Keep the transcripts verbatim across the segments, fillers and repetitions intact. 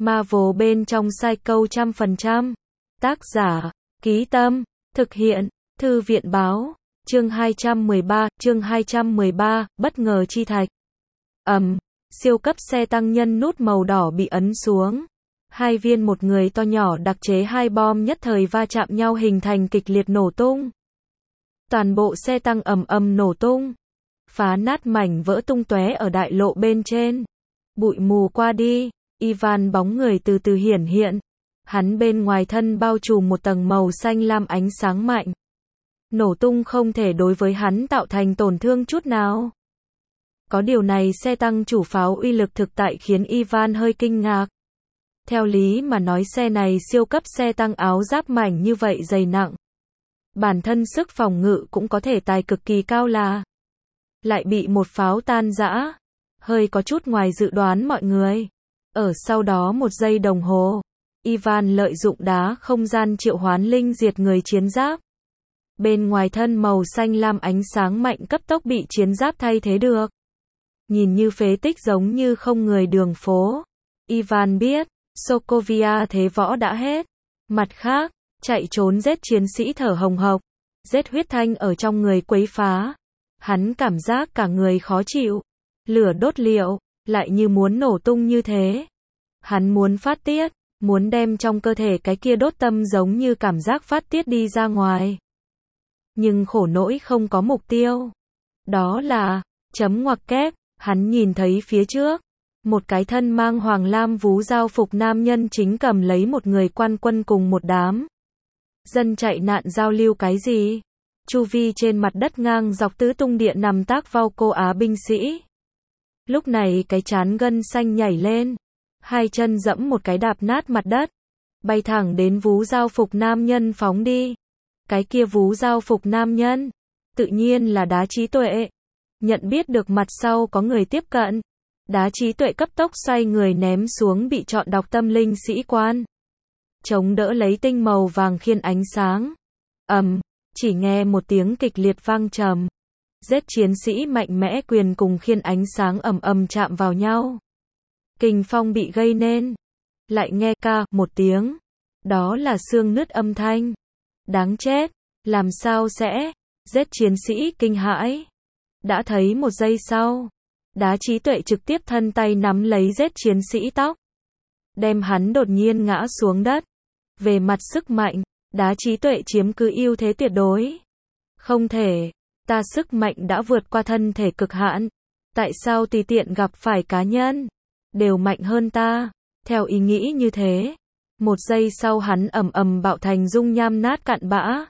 Marvel bên trong Psycho trăm phần trăm. Tác giả, Ký Tâm, thực hiện, Thư viện Báo, chương hai trăm mười ba, chương hai trăm mười ba, bất ngờ chi thạch. Ầm, um, siêu cấp xe tăng nhân nút màu đỏ bị ấn xuống. Hai viên một người to nhỏ đặc chế hai bom nhất thời va chạm nhau hình thành kịch liệt nổ tung. Toàn bộ xe tăng ầm ầm nổ tung, phá nát mảnh vỡ tung tóe ở đại lộ bên trên. Bụi mù qua đi, Ivan bóng người từ từ hiển hiện. Hắn bên ngoài thân bao trùm một tầng màu xanh lam ánh sáng mạnh. Nổ tung không thể đối với hắn tạo thành tổn thương chút nào. Có điều này xe tăng chủ pháo uy lực thực tại khiến Ivan hơi kinh ngạc. Theo lý mà nói xe này siêu cấp xe tăng áo giáp mảnh như vậy dày nặng. Bản thân sức phòng ngự cũng có thể tài cực kỳ cao là. Lại bị một pháo tan rã. Hơi có chút ngoài dự đoán mọi người. Ở sau đó một giây đồng hồ, Ivan lợi dụng đá không gian triệu hoán linh diệt người chiến giáp. Bên ngoài thân màu xanh lam ánh sáng mạnh cấp tốc bị chiến giáp thay thế được. Nhìn như phế tích giống như không người đường phố. Ivan biết, Sokovia thế võ đã hết. Mặt khác, chạy trốn giết chiến sĩ thở hồng hộc, giết huyết thanh ở trong người quấy phá. Hắn cảm giác cả người khó chịu. Lửa đốt liệu, lại như muốn nổ tung như thế. Hắn muốn phát tiết, muốn đem trong cơ thể cái kia đốt tâm giống như cảm giác phát tiết đi ra ngoài. Nhưng khổ nỗi không có mục tiêu. Đó là, chấm ngoặc kép, hắn nhìn thấy phía trước. Một cái thân mang hoàng lam vú giao phục nam nhân chính cầm lấy một người quan quân cùng một đám dân chạy nạn giao lưu cái gì. Chu vi trên mặt đất ngang dọc tứ tung địa nằm tác vào cô Á binh sĩ. Lúc này cái chán gân xanh nhảy lên. Hai chân dẫm một cái đạp nát mặt đất. Bay thẳng đến vú giao phục nam nhân phóng đi. Cái kia vú giao phục nam nhân. Tự nhiên là Đá Trí Tuệ. Nhận biết được mặt sau có người tiếp cận. Đá Trí Tuệ cấp tốc xoay người ném xuống bị chọn đọc tâm linh sĩ quan. Chống đỡ lấy tinh màu vàng khiên ánh sáng. Ầm, um, chỉ nghe một tiếng kịch liệt vang trầm. Giết chiến sĩ mạnh mẽ quyền cùng khiên ánh sáng ầm ầm chạm vào nhau. Kình phong bị gây nên. Lại nghe ca một tiếng. Đó là xương nứt âm thanh. Đáng chết, làm sao sẽ? Giết chiến sĩ kinh hãi. Đã thấy một giây sau, Đá Trí Tuệ trực tiếp thân tay nắm lấy giết chiến sĩ tóc. Đem hắn đột nhiên ngã xuống đất. Về mặt sức mạnh, Đá Trí Tuệ chiếm cứ ưu thế tuyệt đối. Không thể, ta sức mạnh đã vượt qua thân thể cực hạn. Tại sao tùy tiện gặp phải cá nhân đều mạnh hơn ta? Theo ý nghĩ như thế, một giây sau hắn ầm ầm bạo thành dung nham nát cặn bã.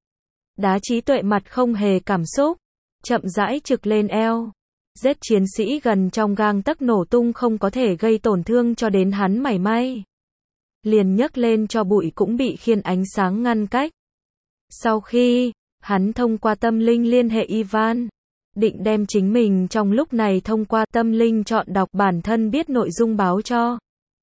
Đá Trí Tuệ mặt không hề cảm xúc, chậm rãi trực lên eo. Giết chiến sĩ gần trong gang tấc nổ tung không có thể gây tổn thương cho đến hắn mảy may. Liền nhấc lên cho bụi cũng bị khiên ánh sáng ngăn cách. Sau khi hắn thông qua tâm linh liên hệ Ivan, định đem chính mình trong lúc này thông qua tâm linh chọn đọc bản thân biết nội dung báo cho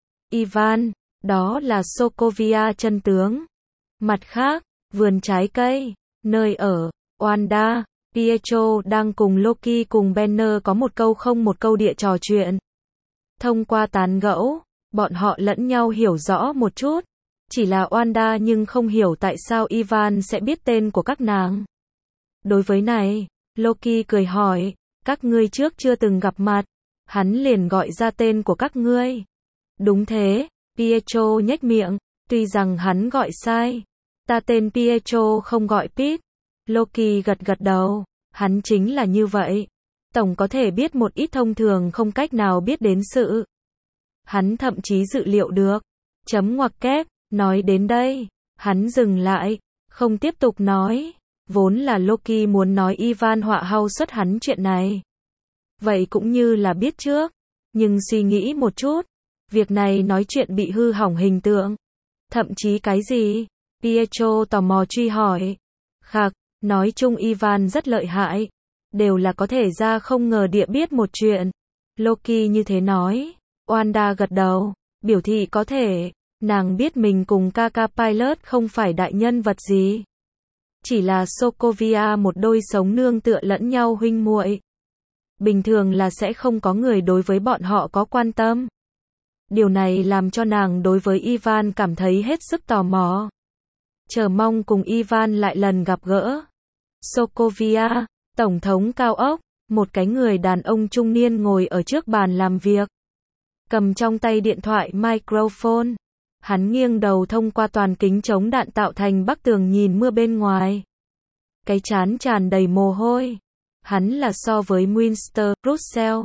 Ivan, đó là Sokovia chân tướng. Mặt khác, vườn trái cây, nơi ở, Wanda, Pietro đang cùng Loki cùng Banner có một câu không một câu địa trò chuyện. Thông qua tán gẫu, bọn họ lẫn nhau hiểu rõ một chút. Chỉ là Wanda nhưng không hiểu tại sao Ivan sẽ biết tên của các nàng. Đối với này, Loki cười hỏi, các ngươi trước chưa từng gặp mặt, hắn liền gọi ra tên của các ngươi. Đúng thế, Pietro nhếch miệng, tuy rằng hắn gọi sai. Ta tên Pietro không gọi Pete. Loki gật gật đầu, hắn chính là như vậy. Tổng có thể biết một ít thông thường không cách nào biết đến sự. Hắn thậm chí dự liệu được. Chấm ngoặc kép, nói đến đây, hắn dừng lại, không tiếp tục nói. Vốn là Loki muốn nói Ivan họa hao xuất hắn chuyện này. Vậy cũng như là biết trước. Nhưng suy nghĩ một chút, việc này nói chuyện bị hư hỏng hình tượng. Thậm chí cái gì? Pietro tò mò truy hỏi. Khạc, nói chung Ivan rất lợi hại. Đều là có thể ra không ngờ địa biết một chuyện. Loki như thế nói. Wanda gật đầu, biểu thị có thể. Nàng biết mình cùng Kaka Pilot không phải đại nhân vật gì. Chỉ là Sokovia một đôi sống nương tựa lẫn nhau huynh muội. Bình thường là sẽ không có người đối với bọn họ có quan tâm. Điều này làm cho nàng đối với Ivan cảm thấy hết sức tò mò. Chờ mong cùng Ivan lại lần gặp gỡ. Sokovia, tổng thống cao ốc, một cái người đàn ông trung niên ngồi ở trước bàn làm việc. Cầm trong tay điện thoại microphone. Hắn nghiêng đầu thông qua toàn kính chống đạn tạo thành bức tường nhìn mưa bên ngoài. Cái trán tràn đầy mồ hôi. Hắn là so với Winston Russell.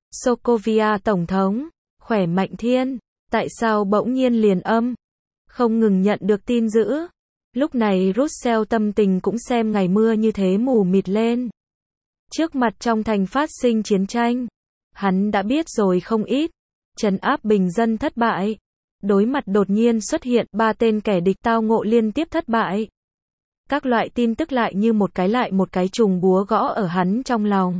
Sokovia tổng thống, khỏe mạnh thiên. Tại sao bỗng nhiên liền âm? Không ngừng nhận được tin dữ. Lúc này Russell tâm tình cũng xem ngày mưa như thế mù mịt lên. Trước mặt trong thành phát sinh chiến tranh. Hắn đã biết rồi không ít. Trấn áp bình dân thất bại. Đối mặt đột nhiên xuất hiện ba tên kẻ địch tao ngộ liên tiếp thất bại. Các loại tin tức lại như một cái lại một cái trùng búa gõ ở hắn trong lòng.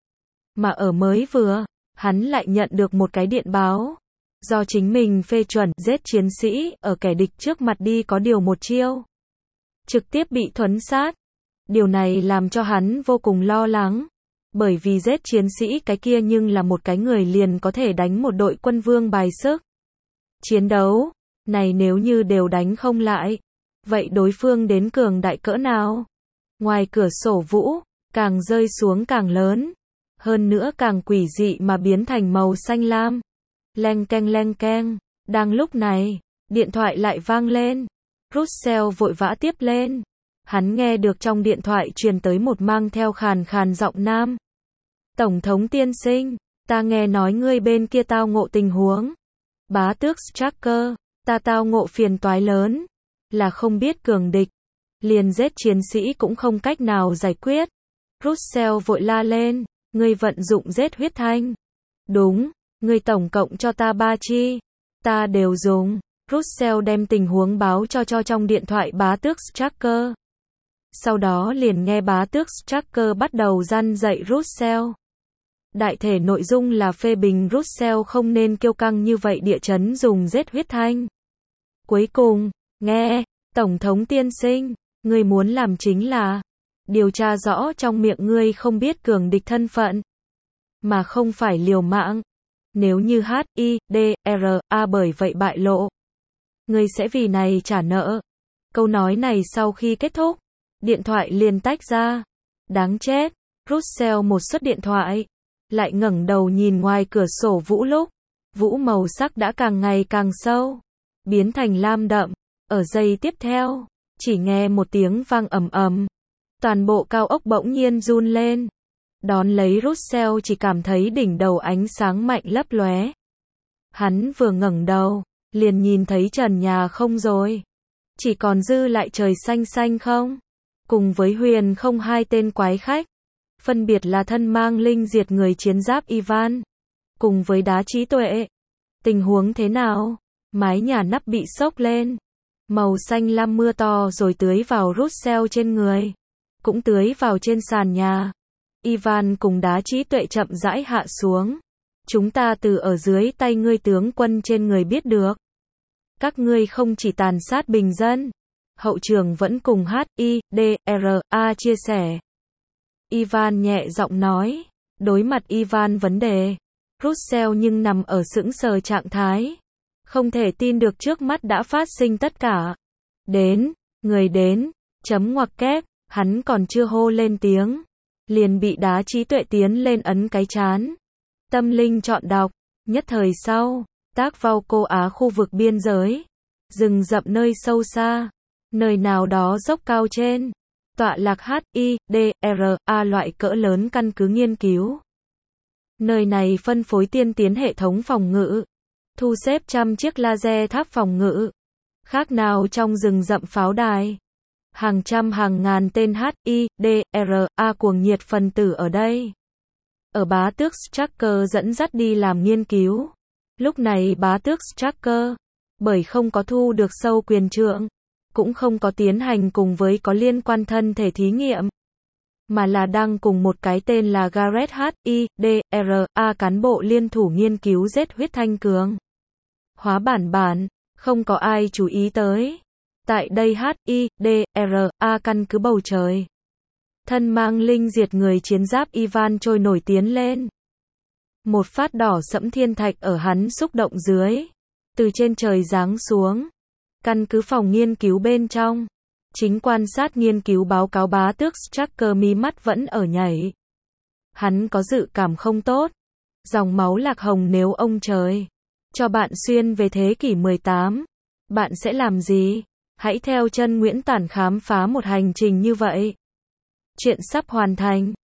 Mà ở mới vừa, hắn lại nhận được một cái điện báo. Do chính mình phê chuẩn giết chiến sĩ ở kẻ địch trước mặt đi có điều một chiêu. Trực tiếp bị thuấn sát. Điều này làm cho hắn vô cùng lo lắng. Bởi vì giết chiến sĩ cái kia nhưng là một cái người liền có thể đánh một đội quân vương bài sức. Chiến đấu này nếu như đều đánh không lại, vậy đối phương đến cường đại cỡ nào? Ngoài cửa sổ vũ, càng rơi xuống càng lớn. Hơn nữa càng quỷ dị mà biến thành màu xanh lam. Leng keng leng keng. Đang lúc này, điện thoại lại vang lên. Russell vội vã tiếp lên. Hắn nghe được trong điện thoại truyền tới một mang theo khàn khàn giọng nam. Tổng thống tiên sinh, ta nghe nói ngươi bên kia tao ngộ tình huống. Bá tước Stracker, ta tao ngộ phiền toái lớn. Là không biết cường địch. Liền giết chiến sĩ cũng không cách nào giải quyết. Russell vội la lên, ngươi vận dụng giết huyết thanh. Đúng, ngươi tổng cộng cho ta ba chi. Ta đều dùng. Russell đem tình huống báo cho cho trong điện thoại bá tước Stracker. Sau đó liền nghe bá tước Stracker bắt đầu răn dạy Russell. Đại thể nội dung là phê bình Russell không nên kiêu căng như vậy địa chấn dùng giết huyết thanh. Cuối cùng, nghe, Tổng thống tiên sinh, ngươi muốn làm chính là điều tra rõ trong miệng ngươi không biết cường địch thân phận, mà không phải liều mạng. Nếu như H I D R A bởi vậy bại lộ, ngươi sẽ vì này trả nợ. Câu nói này sau khi kết thúc, điện thoại liền tách ra. Đáng chết, Russell một suất điện thoại, lại ngẩng đầu nhìn ngoài cửa sổ vũ lúc, vũ màu sắc đã càng ngày càng sâu, biến thành lam đậm. Ở giây tiếp theo, chỉ nghe một tiếng vang ầm ầm, toàn bộ cao ốc bỗng nhiên run lên. Đón lấy Russell chỉ cảm thấy đỉnh đầu ánh sáng mạnh lấp lóe. Hắn vừa ngẩng đầu, liền nhìn thấy trần nhà không rồi, chỉ còn dư lại trời xanh xanh không, cùng với huyền không hai tên quái khách, phân biệt là thân mang linh diệt người chiến giáp Ivan, cùng với đá trí tuệ. Tình huống thế nào? Mái nhà nắp bị xốc lên, màu xanh lam mưa to rồi tưới vào Russell trên người, cũng tưới vào trên sàn nhà. Ivan cùng đá trí tuệ chậm rãi hạ xuống. Chúng ta từ ở dưới tay ngươi tướng quân trên người biết được. Các ngươi không chỉ tàn sát bình dân, hậu trường vẫn cùng H I D R A chia sẻ. Ivan nhẹ giọng nói. Đối mặt Ivan vấn đề, Russell nhưng nằm ở sững sờ trạng thái. Không thể tin được trước mắt đã phát sinh tất cả. Đến, người đến, chấm ngoặc kép, hắn còn chưa hô lên tiếng. Liền bị đá trí tuệ tiến lên ấn cái chán. Tâm linh chọn đọc, nhất thời sau, tác vào cô Á khu vực biên giới. Rừng rậm nơi sâu xa, nơi nào đó dốc cao trên. Tọa lạc H I D R A loại cỡ lớn căn cứ nghiên cứu. Nơi này phân phối tiên tiến hệ thống phòng ngự, thu xếp trăm chiếc laser tháp phòng ngự, khác nào trong rừng rậm pháo đài. Hàng trăm hàng ngàn tên H I D R A cuồng nhiệt phần tử ở đây. Ở bá tước Stracker dẫn dắt đi làm nghiên cứu. Lúc này bá tước Stracker, bởi không có thu được sâu quyền trượng, cũng không có tiến hành cùng với có liên quan thân thể thí nghiệm, mà là đang cùng một cái tên là Gareth H I D R A cán bộ liên thủ nghiên cứu giết huyết thanh cường hóa bản bản, không có ai chú ý tới. Tại đây H I D R A căn cứ bầu trời, thân mang linh diệt người chiến giáp Ivan trôi nổi tiến lên. Một phát đỏ sẫm thiên thạch ở hắn xúc động dưới, từ trên trời giáng xuống. Căn cứ phòng nghiên cứu bên trong. Chính quan sát nghiên cứu báo cáo bá tước Strucker mí mắt vẫn ở nhảy. Hắn có dự cảm không tốt. Dòng máu lạc hồng nếu ông trời cho bạn xuyên về thế kỷ mười tám, bạn sẽ làm gì? Hãy theo chân Nguyễn Tản khám phá một hành trình như vậy. Chuyện sắp hoàn thành.